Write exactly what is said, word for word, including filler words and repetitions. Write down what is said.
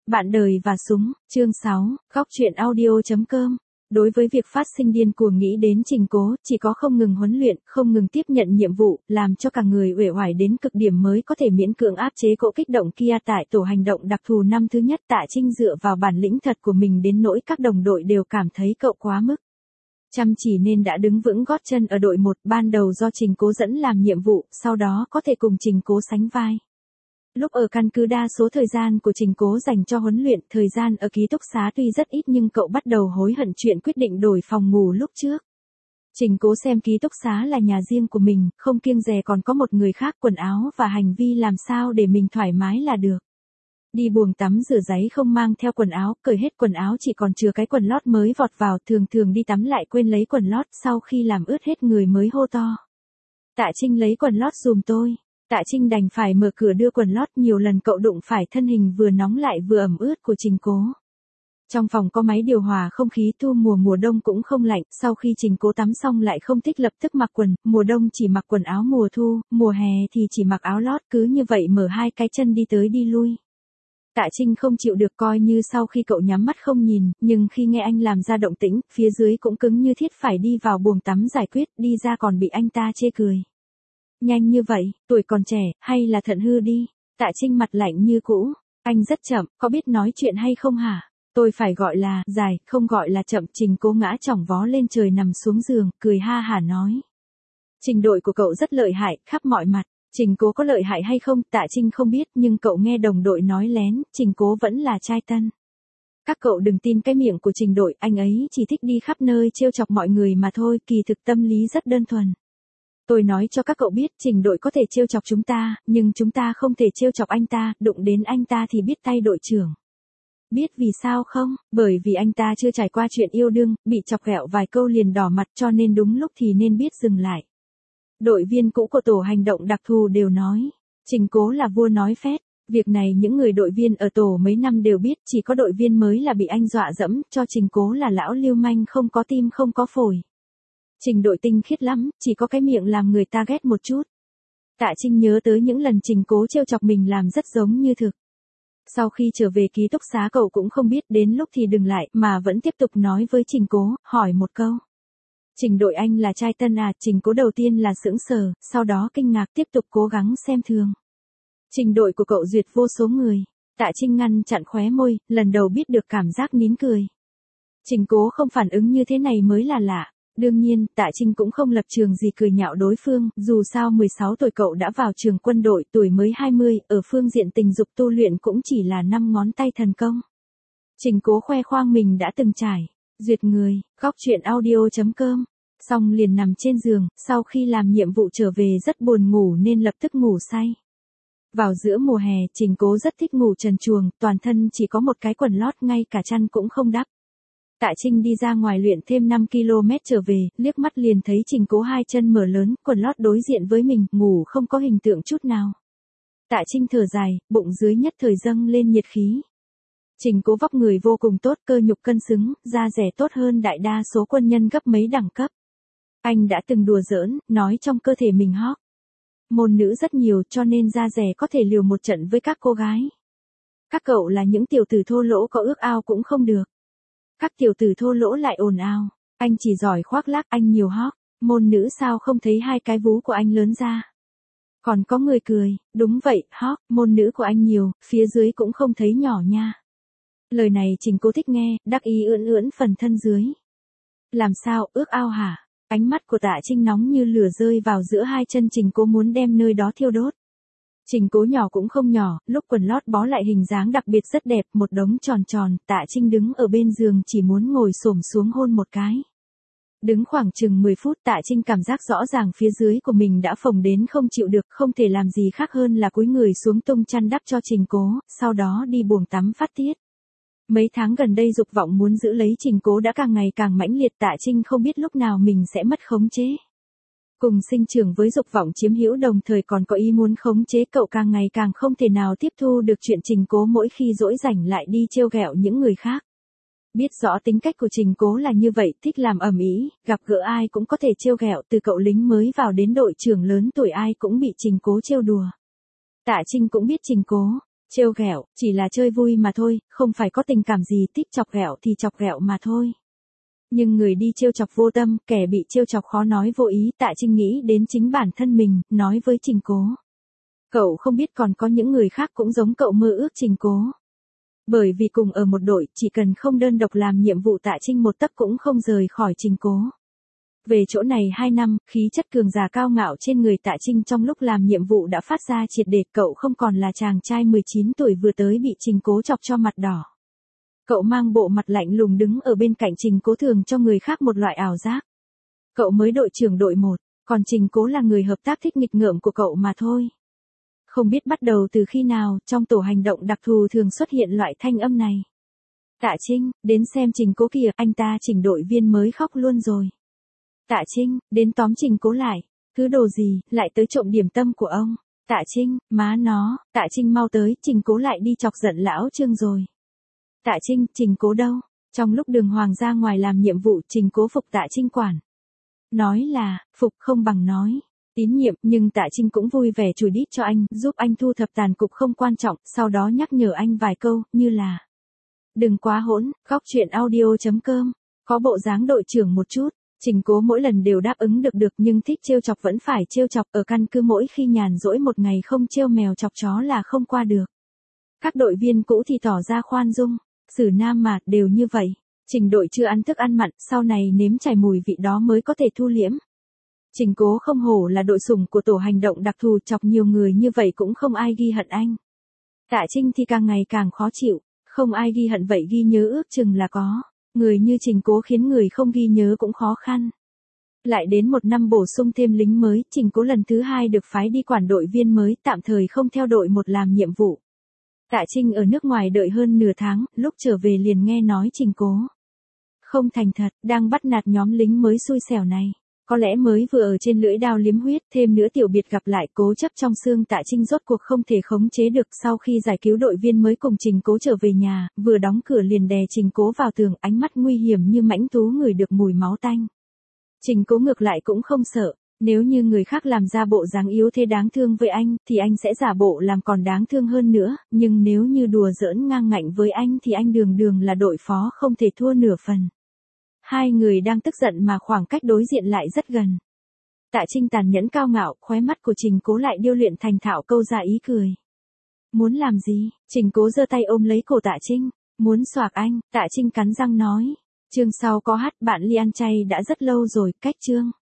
Bạn đời và súng, chương sáu, góc truyện audio.com. Đối với việc phát sinh điên cuồng nghĩ đến Trình Cố, chỉ có không ngừng huấn luyện, không ngừng tiếp nhận nhiệm vụ, làm cho cả người uể oải đến cực điểm mới có thể miễn cưỡng áp chế cỗ kích động kia tại tổ hành động đặc thù năm thứ nhất. Tạ Trinh dựa vào bản lĩnh thật của mình đến nỗi các đồng đội đều cảm thấy cậu quá mức chăm chỉ nên đã đứng vững gót chân ở đội một, ban đầu do Trình Cố dẫn làm nhiệm vụ, sau đó có thể cùng Trình Cố sánh vai. Lúc ở căn cứ đa số thời gian của Trình Cố dành cho huấn luyện, thời gian ở ký túc xá tuy rất ít nhưng cậu bắt đầu hối hận chuyện quyết định đổi phòng ngủ lúc trước. Trình Cố xem ký túc xá là nhà riêng của mình, không kiêng dè còn có một người khác, quần áo và hành vi làm sao để mình thoải mái là được. Đi buồng tắm rửa giấy không mang theo quần áo, cởi hết quần áo chỉ còn chừa cái quần lót mới vọt vào, thường thường đi tắm lại quên lấy quần lót, sau khi làm ướt hết người mới hô to: Tạ Trinh lấy quần lót giùm tôi. Tạ Trinh đành phải mở cửa đưa quần lót, nhiều lần cậu đụng phải thân hình vừa nóng lại vừa ẩm ướt của Trình Cố. Trong phòng có máy điều hòa không khí, thu mùa mùa đông cũng không lạnh, sau khi Trình Cố tắm xong lại không thích lập tức mặc quần, mùa đông chỉ mặc quần áo mùa thu, mùa hè thì chỉ mặc áo lót, cứ như vậy mở hai cái chân đi tới đi lui. Tạ Trinh không chịu được, coi như sau khi cậu nhắm mắt không nhìn, nhưng khi nghe anh làm ra động tĩnh, phía dưới cũng cứng như thiết, phải đi vào buồng tắm giải quyết, đi ra còn bị anh ta chê cười. Nhanh như vậy, tuổi còn trẻ, hay là thận hư đi. Tạ Trinh mặt lạnh như cũ. Anh rất chậm, có biết nói chuyện hay không hả? Tôi phải gọi là dài, không gọi là chậm. Trình Cố ngã chỏng vó lên trời nằm xuống giường, cười ha hả nói: Trình đội của cậu rất lợi hại, khắp mọi mặt. Trình Cố có lợi hại hay không, Tạ Trinh không biết, nhưng cậu nghe đồng đội nói lén, Trình Cố vẫn là trai tân. Các cậu đừng tin cái miệng của Trình đội, anh ấy chỉ thích đi khắp nơi trêu chọc mọi người mà thôi, kỳ thực tâm lý rất đơn thuần. Tôi nói cho các cậu biết, Trình đội có thể trêu chọc chúng ta, nhưng chúng ta không thể trêu chọc anh ta, đụng đến anh ta thì biết tay đội trưởng. Biết vì sao không? Bởi vì anh ta chưa trải qua chuyện yêu đương, bị chọc ghẹo vài câu liền đỏ mặt, cho nên đúng lúc thì nên biết dừng lại. Đội viên cũ của tổ hành động đặc thù đều nói, Trình Cố là vua nói phét. Việc này những người đội viên ở tổ mấy năm đều biết, chỉ có đội viên mới là bị anh dọa dẫm, cho Trình Cố là lão lưu manh, không có tim không có phổi. Trình đội tinh khiết lắm, chỉ có cái miệng làm người ta ghét một chút. Tạ Trinh nhớ tới những lần Trình Cố trêu chọc mình làm rất giống như thực. Sau khi trở về ký túc xá cậu cũng không biết đến lúc thì dừng lại, mà vẫn tiếp tục nói với Trình Cố, hỏi một câu: Trình đội anh là trai tân à? Trình Cố đầu tiên là sững sờ, sau đó kinh ngạc, tiếp tục cố gắng xem thường. Trình đội của cậu duyệt vô số người. Tạ Trinh ngăn chặn khóe môi, lần đầu biết được cảm giác nín cười. Trình Cố không phản ứng như thế này mới là lạ. Đương nhiên, Tạ Trinh cũng không lập trường gì cười nhạo đối phương, dù sao mười sáu tuổi cậu đã vào trường quân đội, tuổi mới hai mươi, ở phương diện tình dục tu luyện cũng chỉ là năm ngón tay thần công. Trình Cố khoe khoang mình đã từng trải, duyệt người, góc truyện audio.com, xong liền nằm trên giường, sau khi làm nhiệm vụ trở về rất buồn ngủ nên lập tức ngủ say. Vào giữa mùa hè, Trình Cố rất thích ngủ trần truồng, toàn thân chỉ có một cái quần lót, ngay cả chăn cũng không đắp. Tạ Trinh đi ra ngoài luyện thêm năm ki lô mét trở về, liếc mắt liền thấy Trình Cố hai chân mở lớn, quần lót đối diện với mình, ngủ không có hình tượng chút nào. Tạ Trinh thở dài, bụng dưới nhất thời dâng lên nhiệt khí. Trình Cố vóc người vô cùng tốt, cơ nhục cân xứng, da dẻ tốt hơn đại đa số quân nhân gấp mấy đẳng cấp. Anh đã từng đùa giỡn, nói trong cơ thể mình hot môn nữ rất nhiều, cho nên da dẻ có thể liều một trận với các cô gái. Các cậu là những tiểu tử thô lỗ, có ước ao cũng không được. Các tiểu tử thô lỗ lại ồn ào, anh chỉ giỏi khoác lác, anh nhiều hot môn nữ sao không thấy hai cái vú của anh lớn ra. Còn có người cười, đúng vậy, hot môn nữ của anh nhiều, phía dưới cũng không thấy nhỏ nha. Lời này Trình Cố thích nghe, đắc ý ưỡn ưỡn phần thân dưới. Làm sao, ước ao hả? Ánh mắt của Tạ Trinh nóng như lửa rơi vào giữa hai chân Trình Cố, muốn đem nơi đó thiêu đốt. Trình Cố nhỏ cũng không nhỏ, lúc quần lót bó lại hình dáng đặc biệt rất đẹp, một đống tròn tròn, Tạ Trinh đứng ở bên giường chỉ muốn ngồi xổm xuống hôn một cái. Đứng khoảng chừng mười phút, Tạ Trinh cảm giác rõ ràng phía dưới của mình đã phồng đến không chịu được, không thể làm gì khác hơn là cúi người xuống tung chăn đắp cho Trình Cố, sau đó đi buồng tắm phát tiết. Mấy tháng gần đây dục vọng muốn giữ lấy Trình Cố đã càng ngày càng mãnh liệt, Tạ Trinh không biết lúc nào mình sẽ mất khống chế. Cùng sinh trưởng với dục vọng chiếm hữu đồng thời còn có ý muốn khống chế, cậu càng ngày càng không thể nào tiếp thu được chuyện Trình Cố mỗi khi dỗi rảnh lại đi trêu ghẹo những người khác. Biết rõ tính cách của Trình Cố là như vậy, thích làm ầm ĩ, gặp gỡ ai cũng có thể trêu ghẹo, từ cậu lính mới vào đến đội trưởng lớn tuổi ai cũng bị Trình Cố trêu đùa. Tạ Trinh cũng biết Trình Cố Trêu ghẹo, chỉ là chơi vui mà thôi, không phải có tình cảm gì, thích chọc ghẹo thì chọc ghẹo mà thôi. Nhưng người đi trêu chọc vô tâm, kẻ bị trêu chọc khó nói vô ý, Tạ Trinh nghĩ đến chính bản thân mình, nói với Trình Cố. Cậu không biết còn có những người khác cũng giống cậu mơ ước Trình Cố. Bởi vì cùng ở một đội, chỉ cần không đơn độc làm nhiệm vụ Tạ Trinh một tấc cũng không rời khỏi Trình Cố. Về chỗ này hai năm, khí chất cường giả cao ngạo trên người Tạ Trinh trong lúc làm nhiệm vụ đã phát ra triệt để, cậu không còn là chàng trai mười chín tuổi vừa tới bị Trình Cố chọc cho mặt đỏ. Cậu mang bộ mặt lạnh lùng đứng ở bên cạnh Trình Cố thường cho người khác một loại ảo giác. Cậu mới đội trưởng đội một, còn Trình Cố là người hợp tác thích nghịch ngợm của cậu mà thôi. Không biết bắt đầu từ khi nào, trong tổ hành động đặc thù thường xuất hiện loại thanh âm này. Tạ Trinh, đến xem Trình Cố kìa, anh ta Trình đội viên mới khóc luôn rồi. Tạ Trinh, đến tóm Trình Cố lại, thứ đồ gì, lại tới trộm điểm tâm của ông. Tạ Trinh, má nó, Tạ Trinh mau tới, Trình Cố lại đi chọc giận lão Trương rồi. Tạ Trinh, Trình Cố đâu? Trong lúc Đường Hoàng ra ngoài làm nhiệm vụ, Trình Cố phục Tạ Trinh quản. Nói là, phục không bằng nói. Tín nhiệm, nhưng Tạ Trinh cũng vui vẻ chùi đít cho anh, giúp anh thu thập tàn cục không quan trọng, sau đó nhắc nhở anh vài câu, như là đừng quá hỗn, góc chuyện audio chấm com, có bộ dáng đội trưởng một chút. Trình Cố mỗi lần đều đáp ứng được được nhưng thích trêu chọc vẫn phải trêu chọc, ở căn cứ mỗi khi nhàn rỗi một ngày không trêu mèo chọc chó là không qua được. Các đội viên cũ thì tỏ ra khoan dung, xử nam mà, đều như vậy. Trình đội chưa ăn thức ăn mặn, sau này nếm trải mùi vị đó mới có thể thu liễm. Trình Cố không hổ là đội sủng của tổ hành động đặc thù, chọc nhiều người như vậy cũng không ai ghi hận anh. Tạ Trinh thì càng ngày càng khó chịu, không ai ghi hận vậy ghi nhớ ước chừng là có. Người như Trình Cố khiến người không ghi nhớ cũng khó khăn. Lại đến một năm bổ sung thêm lính mới, Trình Cố lần thứ hai được phái đi quản đội viên mới, tạm thời không theo đội một làm nhiệm vụ. Tạ Trinh ở nước ngoài đợi hơn nửa tháng, lúc trở về liền nghe nói Trình Cố không thành thật, đang bắt nạt nhóm lính mới xui xẻo này. Có lẽ mới vừa ở trên lưỡi đao liếm huyết, thêm nữa tiểu biệt gặp lại, cố chấp trong xương Tạ Trinh rốt cuộc không thể khống chế được. Sau khi giải cứu đội viên mới cùng Trình Cố trở về nhà, vừa đóng cửa liền đè Trình Cố vào tường, ánh mắt nguy hiểm như mãnh thú ngửi được mùi máu tanh. Trình Cố ngược lại cũng không sợ, nếu như người khác làm ra bộ dáng yếu thế đáng thương với anh, thì anh sẽ giả bộ làm còn đáng thương hơn nữa, nhưng nếu như đùa giỡn ngang ngạnh với anh thì anh đường đường là đội phó không thể thua nửa phần. Hai người đang tức giận mà khoảng cách đối diện lại rất gần. Tạ Trinh tàn nhẫn cao ngạo, khóe mắt của Trình Cố lại điêu luyện thành thạo câu ra ý cười. Muốn làm gì? Trình Cố giơ tay ôm lấy cổ Tạ Trinh. Muốn xoạc anh, Tạ Trinh cắn răng nói. Chương sau có hát, bạn Li ăn chay đã rất lâu rồi, cách chương.